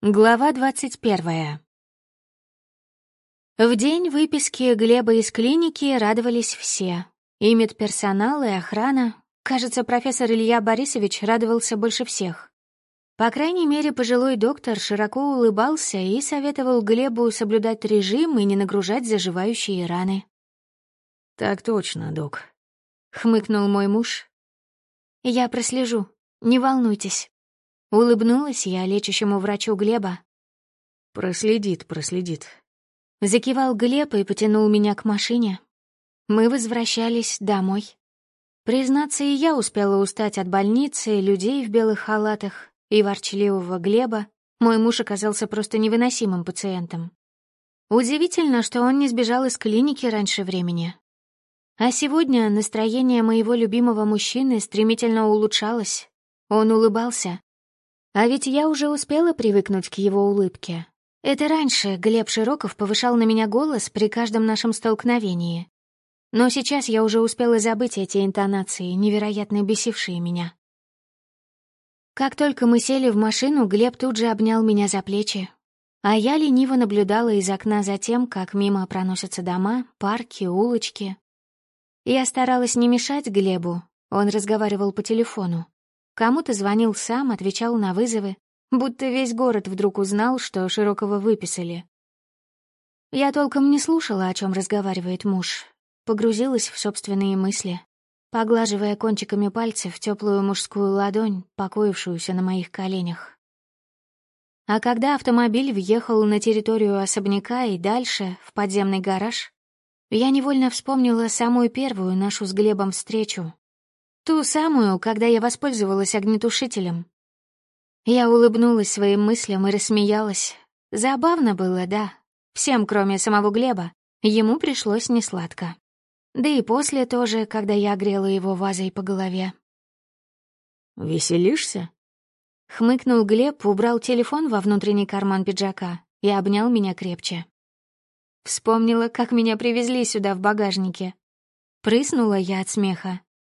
Глава 21. В день выписки Глеба из клиники радовались все. И медперсонал, и охрана. Кажется, профессор Илья Борисович радовался больше всех. По крайней мере, пожилой доктор широко улыбался и советовал Глебу соблюдать режим и не нагружать заживающие раны. «Так точно, док», — хмыкнул мой муж. «Я прослежу, не волнуйтесь». Улыбнулась я лечащему врачу Глеба. Проследит. Закивал Глеб и потянул меня к машине. Мы возвращались домой. Признаться, и я успела устать от больницы, людей в белых халатах и ворчливого Глеба. Мой муж оказался просто невыносимым пациентом. Удивительно, что он не сбежал из клиники раньше времени. А сегодня настроение моего любимого мужчины стремительно улучшалось. Он улыбался. А ведь я уже успела привыкнуть к его улыбке. Это раньше Глеб Широков повышал на меня голос при каждом нашем столкновении. Но сейчас я уже успела забыть эти интонации, невероятно бесившие меня. Как только мы сели в машину, Глеб тут же обнял меня за плечи. А я лениво наблюдала из окна за тем, как мимо проносятся дома, парки, улочки. Я старалась не мешать Глебу, он разговаривал по телефону. Кому-то звонил сам, отвечал на вызовы, будто весь город вдруг узнал, что Широкова выписали. Я толком не слушала, о чем разговаривает муж. Погрузилась в собственные мысли, поглаживая кончиками пальцев теплую мужскую ладонь, покоившуюся на моих коленях. А когда автомобиль въехал на территорию особняка и дальше, в подземный гараж, я невольно вспомнила самую первую нашу с Глебом встречу. Ту самую, когда я воспользовалась огнетушителем. Я улыбнулась своим мыслям и рассмеялась. Забавно было, да. Всем, кроме самого Глеба, ему пришлось несладко. Да и после тоже, когда я огрела его вазой по голове. «Веселишься?» — хмыкнул Глеб, убрал телефон во внутренний карман пиджака и обнял меня крепче. Вспомнила, как меня привезли сюда в багажнике. Прыснула я от смеха.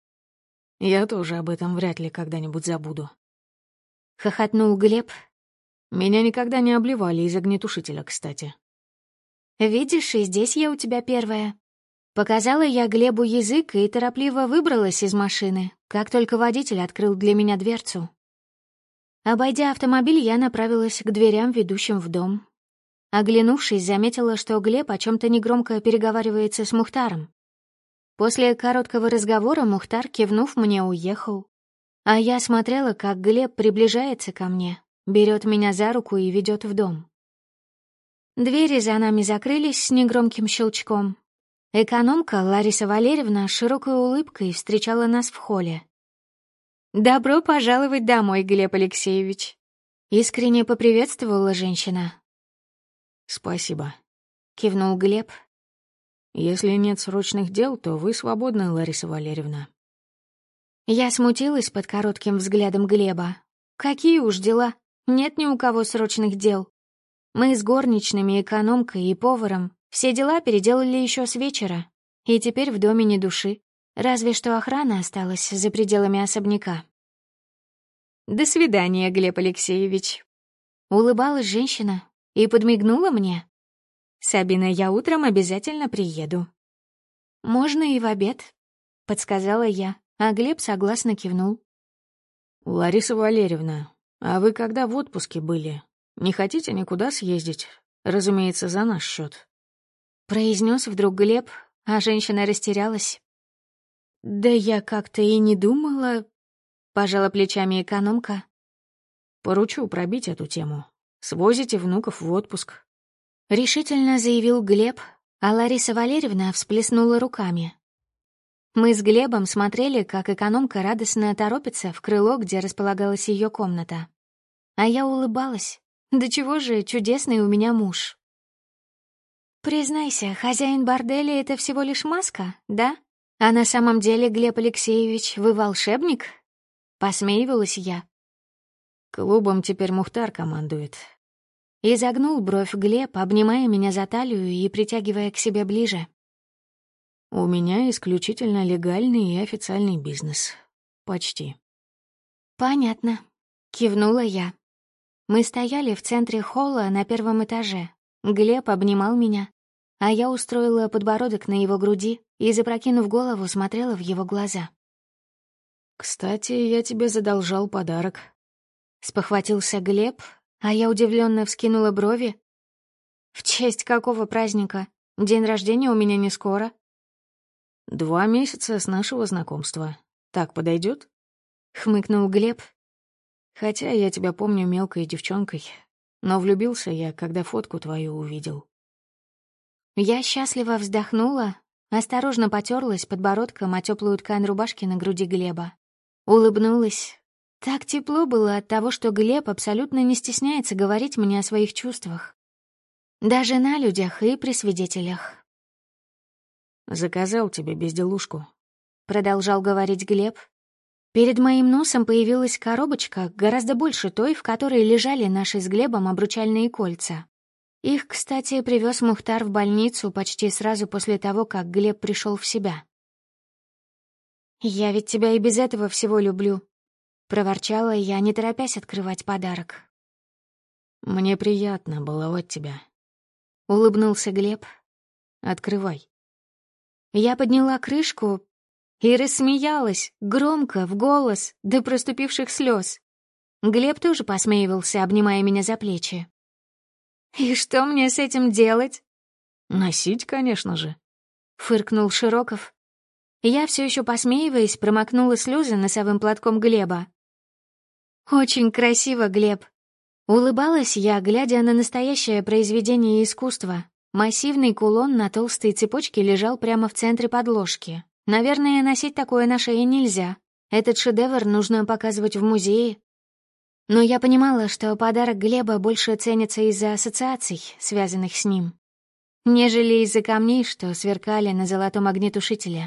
«Я тоже об этом вряд ли когда-нибудь забуду». Хохотнул Глеб. «Меня никогда не обливали из огнетушителя, кстати». «Видишь, и здесь я у тебя первая». Показала я Глебу язык и торопливо выбралась из машины, как только водитель открыл для меня дверцу. Обойдя автомобиль, я направилась к дверям, ведущим в дом. Оглянувшись, заметила, что Глеб о чем-то негромко переговаривается с Мухтаром. После короткого разговора Мухтар, кивнув мне, уехал. А я смотрела, как Глеб приближается ко мне, берет меня за руку и ведет в дом. Двери за нами закрылись с негромким щелчком. Экономка Лариса Валерьевна с широкой улыбкой встречала нас в холле. «Добро пожаловать домой, Глеб Алексеевич!» Искренне поприветствовала женщина. «Спасибо», — кивнул Глеб. «Если нет срочных дел, то вы свободны, Лариса Валерьевна». Я смутилась под коротким взглядом Глеба. Какие уж дела, нет ни у кого срочных дел. Мы с горничными, экономкой и поваром все дела переделали еще с вечера, и теперь в доме ни души, разве что охрана осталась за пределами особняка. «До свидания, Глеб Алексеевич», — улыбалась женщина и подмигнула мне. «Сабина, я утром обязательно приеду». «Можно и в обед», — подсказала я, а Глеб согласно кивнул. «Лариса Валерьевна, а вы когда в отпуске были? Не хотите никуда съездить? Разумеется, за наш счет. Произнес вдруг Глеб, а женщина растерялась. «Да я как-то и не думала», — пожала плечами экономка. «Поручу пробить эту тему. Свозите внуков в отпуск», — решительно заявил Глеб, а Лариса Валерьевна всплеснула руками. Мы с Глебом смотрели, как экономка радостно торопится в крыло, где располагалась ее комната. А я улыбалась. Да чего же чудесный у меня муж. «Признайся, хозяин борделя — это всего лишь маска, да? А на самом деле, Глеб Алексеевич, вы волшебник?» Посмеивалась я. «Клубом теперь Мухтар командует». Изогнул бровь Глеб, обнимая меня за талию и притягивая к себе ближе. «У меня исключительно легальный и официальный бизнес. Почти». «Понятно», — кивнула я. Мы стояли в центре холла на первом этаже. Глеб обнимал меня, а я устроила подбородок на его груди и, запрокинув голову, смотрела в его глаза. «Кстати, я тебе задолжал подарок». Спохватился Глеб, а я удивленно вскинула брови. «В честь какого праздника? День рождения у меня не скоро». 2 месяца с нашего знакомства. Так подойдет? Хмыкнул Глеб. Хотя я тебя помню мелкой девчонкой, но влюбился я, когда фотку твою увидел. Я счастливо вздохнула, осторожно потерлась подбородком о теплую ткань рубашки на груди Глеба. Улыбнулась. Так тепло было от того, что Глеб абсолютно не стесняется говорить мне о своих чувствах. Даже на людях и при свидетелях. «Заказал тебе безделушку», — продолжал говорить Глеб. Перед моим носом появилась коробочка, гораздо больше той, в которой лежали наши с Глебом обручальные кольца. Их, кстати, привез Мухтар в больницу почти сразу после того, как Глеб пришел в себя. «Я ведь тебя и без этого всего люблю», — проворчала я, не торопясь открывать подарок. «Мне приятно баловать тебя», — улыбнулся Глеб. «Открывай». Я подняла крышку и рассмеялась, громко, в голос, до проступивших слез. Глеб тоже посмеивался, обнимая меня за плечи. «И что мне с этим делать?» «Носить, конечно же», — фыркнул Широков. Я, все еще посмеиваясь, промокнула слезы носовым платком Глеба. «Очень красиво, Глеб». Улыбалась я, глядя на настоящее произведение искусства. Массивный кулон на толстой цепочке лежал прямо в центре подложки. Наверное, носить такое на шее нельзя. Этот шедевр нужно показывать в музее. Но я понимала, что подарок Глеба больше ценится из-за ассоциаций, связанных с ним, нежели из-за камней, что сверкали на золотом огнетушителе.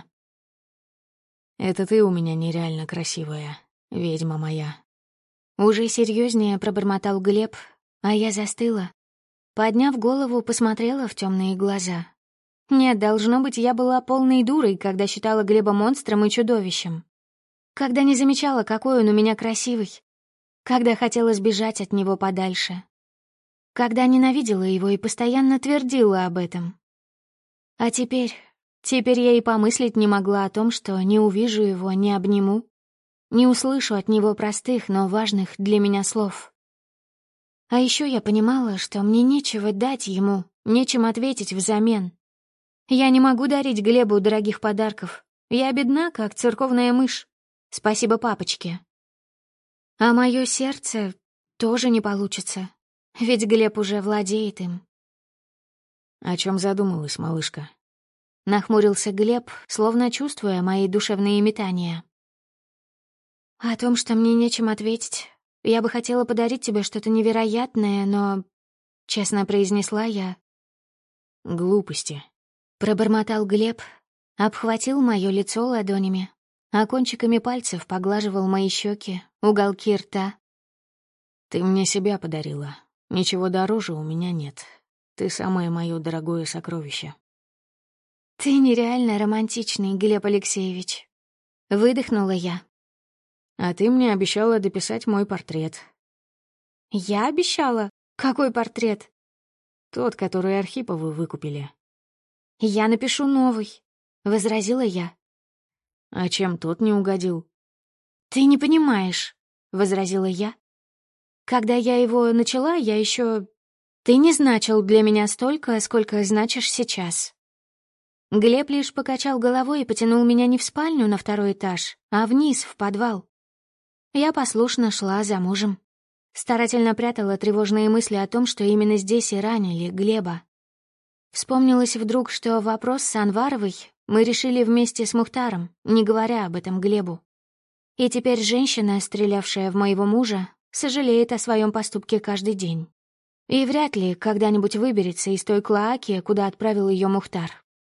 «Это ты у меня нереально красивая, ведьма моя». Уже серьезнее пробормотал Глеб, а я застыла. Подняв голову, посмотрела в темные глаза. Нет, должно быть, я была полной дурой, когда считала Глеба монстром и чудовищем. Когда не замечала, какой он у меня красивый. Когда хотела сбежать от него подальше. Когда ненавидела его и постоянно твердила об этом. А теперь я и помыслить не могла о том, что не увижу его, не обниму, не услышу от него простых, но важных для меня слов. А еще я понимала, что мне нечего дать ему, нечем ответить взамен. Я не могу дарить Глебу дорогих подарков. Я бедна, как церковная мышь. Спасибо папочке. А мое сердце тоже не получится, ведь Глеб уже владеет им. «О чем задумалась, малышка?» Нахмурился Глеб, словно чувствуя мои душевные метания. О том, что мне нечем ответить. Я бы хотела подарить тебе что-то невероятное, но... Честно произнесла я. «Глупости», — пробормотал Глеб, обхватил мое лицо ладонями, а кончиками пальцев поглаживал мои щеки, уголки рта. «Ты мне себя подарила. Ничего дороже у меня нет. Ты самое мое дорогое сокровище». «Ты нереально романтичный, Глеб Алексеевич», — выдохнула я. «А ты мне обещала дописать мой портрет». «Я обещала? Какой портрет?» «Тот, который Архиповы выкупили». «Я напишу новый», — возразила я. «А чем тот не угодил?» «Ты не понимаешь», — возразила я. «Когда я его начала, я еще... Ты не значил для меня столько, сколько значишь сейчас». Глеб лишь покачал головой и потянул меня не в спальню на 2-й этаж, а вниз, в подвал. Я послушно шла за мужем. Старательно прятала тревожные мысли о том, что именно здесь и ранили Глеба. Вспомнилось вдруг, что вопрос с Анваровой мы решили вместе с Мухтаром, не говоря об этом Глебу. И теперь женщина, стрелявшая в моего мужа, сожалеет о своем поступке каждый день. И вряд ли когда-нибудь выберется из той клоаки, куда отправил ее Мухтар.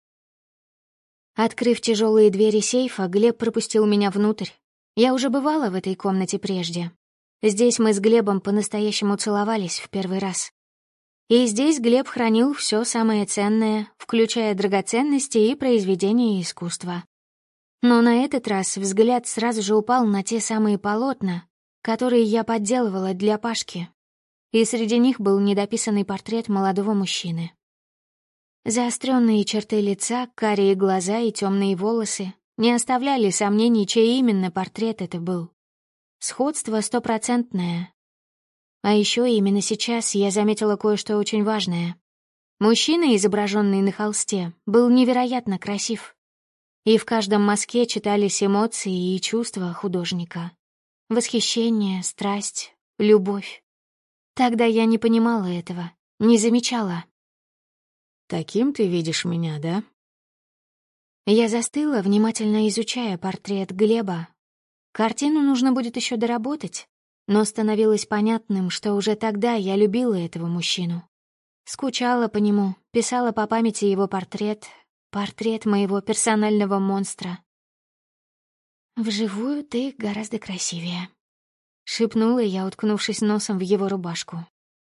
Открыв тяжелые двери сейфа, Глеб пропустил меня внутрь. Я уже бывала в этой комнате прежде. Здесь мы с Глебом по-настоящему целовались в первый раз. И здесь Глеб хранил все самое ценное, включая драгоценности и произведения искусства. Но на этот раз взгляд сразу же упал на те самые полотна, которые я подделывала для Пашки. и среди них был недописанный портрет молодого мужчины. Заостренные черты лица, карие глаза и темные волосы не оставляли сомнений, чей именно портрет это был. Сходство стопроцентное. А еще именно сейчас я заметила кое-что очень важное. Мужчина, изображенный на холсте, был невероятно красив. И в каждом мазке читались эмоции и чувства художника. Восхищение, страсть, любовь. Тогда я не понимала этого, не замечала. «Таким ты видишь меня, да?» Я застыла, внимательно изучая портрет Глеба. Картину нужно будет еще доработать, но становилось понятным, что уже тогда я любила этого мужчину. Скучала по нему, писала по памяти его портрет моего персонального монстра. «Вживую ты гораздо красивее», — шепнула я, уткнувшись носом в его рубашку.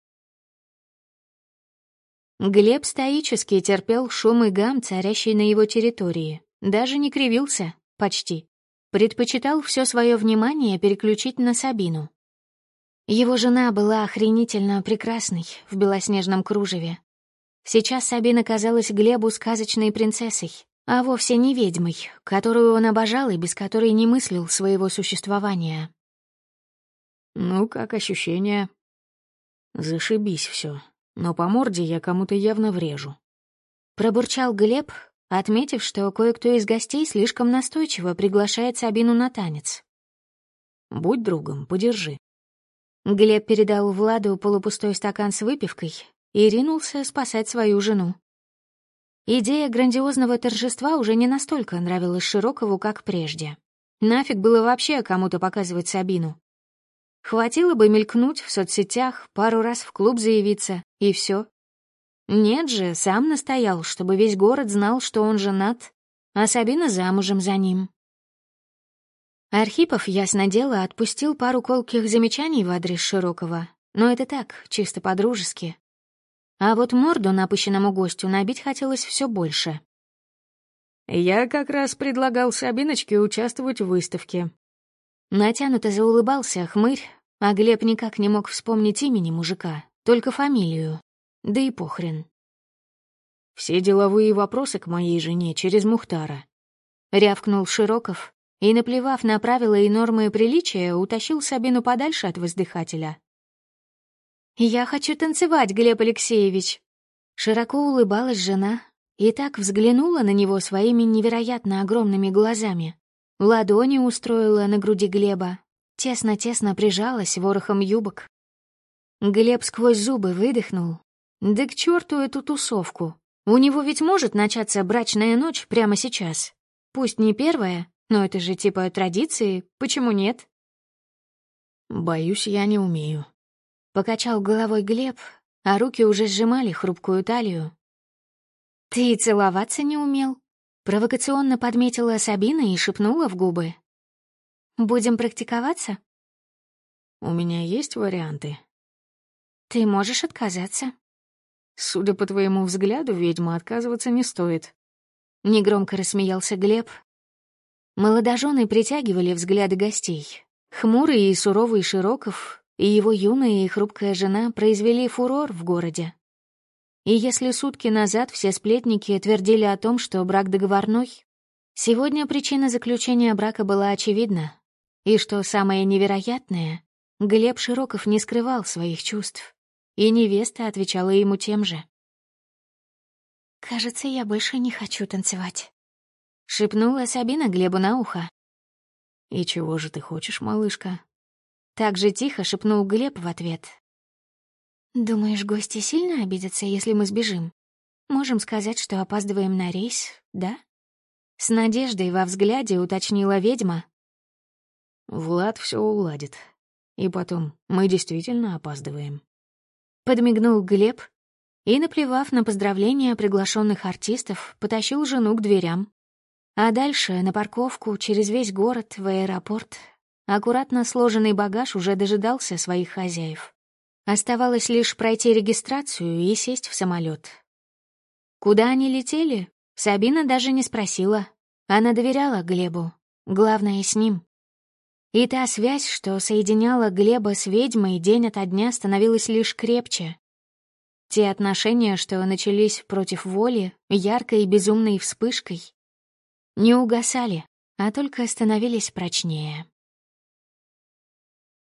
Глеб стоически терпел шум и гам, царящий на его территории. Даже не кривился, почти. Предпочитал все свое внимание переключить на Сабину. Его жена была охренительно прекрасной в белоснежном кружеве. Сейчас Сабина казалась Глебу сказочной принцессой, а вовсе не ведьмой, которую он обожал и без которой не мыслил своего существования. «Ну, как ощущения?» «Зашибись все. Но по морде я кому-то явно врежу». Пробурчал Глеб, отметив, что кое-кто из гостей слишком настойчиво приглашает Сабину на танец. «Будь другом, подержи». Глеб передал Владу полупустой стакан с выпивкой и ринулся спасать свою жену. Идея грандиозного торжества уже не настолько нравилась Широкову, как прежде. Нафиг было вообще кому-то показывать Сабину. Хватило бы мелькнуть в соцсетях, пару раз в клуб заявиться, и все. Нет же, сам настоял, чтобы весь город знал, что он женат, а Сабина замужем за ним. Архипов, ясно дело, отпустил пару колких замечаний в адрес Широкова, но это так, чисто по-дружески. А вот морду напыщенному гостю набить хотелось все больше. «Я как раз предлагал Сабиночке участвовать в выставке». Натянуто заулыбался хмырь, а Глеб никак не мог вспомнить имени мужика, только фамилию. Да и похрен. «Все деловые вопросы к моей жене через Мухтара», — рявкнул Широков и, наплевав на правила и нормы приличия, утащил Сабину подальше от воздыхателя. «Я хочу танцевать, Глеб Алексеевич!» Широко улыбалась жена и так взглянула на него своими невероятно огромными глазами. Ладони устроила на груди Глеба, тесно-тесно прижалась ворохом юбок. Глеб сквозь зубы выдохнул. Да к черту эту тусовку. У него ведь может начаться брачная ночь прямо сейчас. Пусть не первая, но это же типа традиции, почему нет? «Боюсь, я не умею», — покачал головой Глеб, а руки уже сжимали хрупкую талию. «Ты и целоваться не умел?» — провокационно подметила Сабина и шепнула в губы. «Будем практиковаться?» «У меня есть варианты». «Ты можешь отказаться». «Судя по твоему взгляду, ведьма, отказываться не стоит». Негромко рассмеялся Глеб. Молодожены притягивали взгляды гостей. Хмурый и суровый Широков и его юная и хрупкая жена произвели фурор в городе. И если сутки назад все сплетники твердили о том, что брак договорной, сегодня причина заключения брака была очевидна. И что самое невероятное, Глеб Широков не скрывал своих чувств, и невеста отвечала ему тем же. «Кажется, я больше не хочу танцевать», — шепнула Сабина Глебу на ухо. «И чего же ты хочешь, малышка?» Так же тихо шепнул Глеб в ответ. «Думаешь, гости сильно обидятся, если мы сбежим? Можем сказать, что опаздываем на рейс, да?» С надеждой во взгляде уточнила ведьма. «Влад все уладит. И потом, мы действительно опаздываем». Подмигнул Глеб и, наплевав на поздравления приглашенных артистов, потащил жену к дверям. А дальше на парковку, через весь город, в аэропорт. Аккуратно сложенный багаж уже дожидался своих хозяев. Оставалось лишь пройти регистрацию и сесть в самолет. Куда они летели, Сабина даже не спросила. Она доверяла Глебу. Главное, с ним. И та связь, что соединяла Глеба с ведьмой, день ото дня становилась лишь крепче. Те отношения, что начались против воли, яркой и безумной вспышкой, не угасали, а только становились прочнее.